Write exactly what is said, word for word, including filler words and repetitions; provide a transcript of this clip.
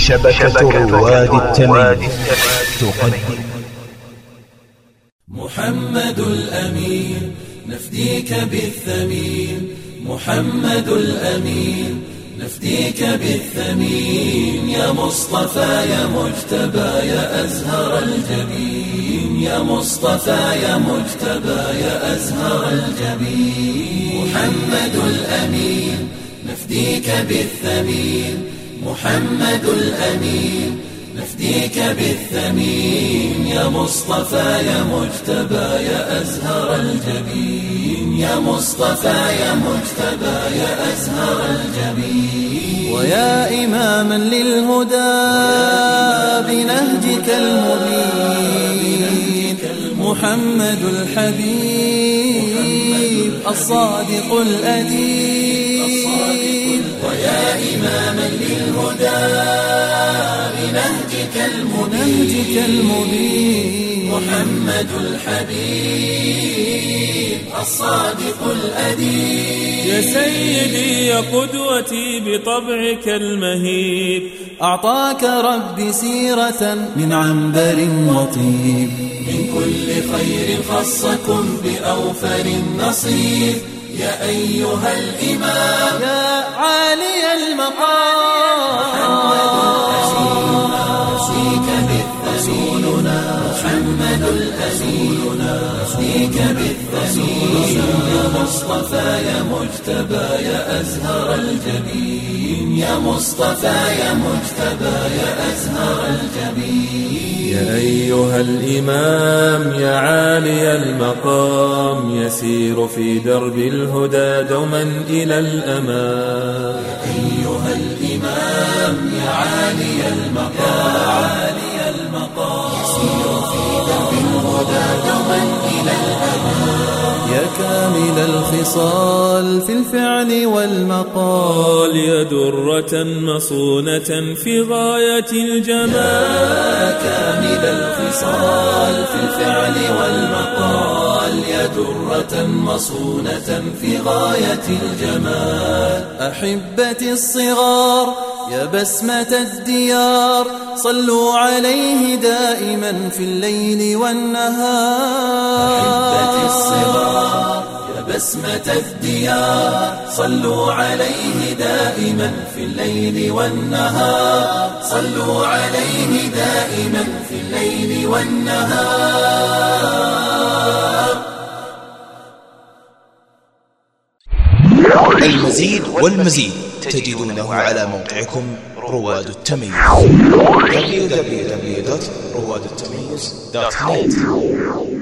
شبكة رواد التمييز تقدم محمد الأمين نفديك بالثمين، محمد الأمين نفديك بالثمين، يا مصطفى يا مجتبى يا أزهر الجبين، يا مصطفى يا مجتبى يا أزهر الجبين. محمد الأمين نفديك بالثمين، محمد الأمين نفديك بالثمين، يا مصطفى يا مجتبى يا أزهر الجبين، يا مصطفى يا مجتبى يا أزهر الجبين. ويا إماما للهدى بنهجك المبين، محمد الحبيب الصادق الأديب. ويا إماما للهدى بنهجك المبين، محمد الحبيب الصادق الأديب. يا سيدي يا قدوتي بطبعك المهيب، أعطاك ربي سيرة من عنبر وطيب، من كل خير خصكم بأوفر النصيب. يا أيها الإمام يا عالي المقام، نفديك بالثمين، محمد الأمين نفديك بالثمين، يا مصطفى يا مجتبى يا أزهر الجبين، يا مصطفى يا مجتبى يا أزهر الجبين. يا أيها الإمام يا عالي المقام، يسير في درب الهدى دوما إلى الأمام. يا أيها الإمام يا عالي المقام، يسير في درب الهدى دوما إلى الأمام. يا كامل الخصال في الفعل والمقال، يا درة مصونة في غاية الجمال. يا كامل الخصال في الفعل والمقال، يا درة مصونة في غاية الجمال. أحبتي الصغار يا بسمة الديار، صلوا عليه دائما في الليل والنهار. أحبتي الصغار يا بسمة الديار، صلوا عليه دائما في الليل والنهار، صلوا عليه دائما في الليل والنهار. المزيد والمزيد تجدونه على موقعكم رواد التمييز دبليو دبليو دبليو دوت رواد التمييز دوت نت.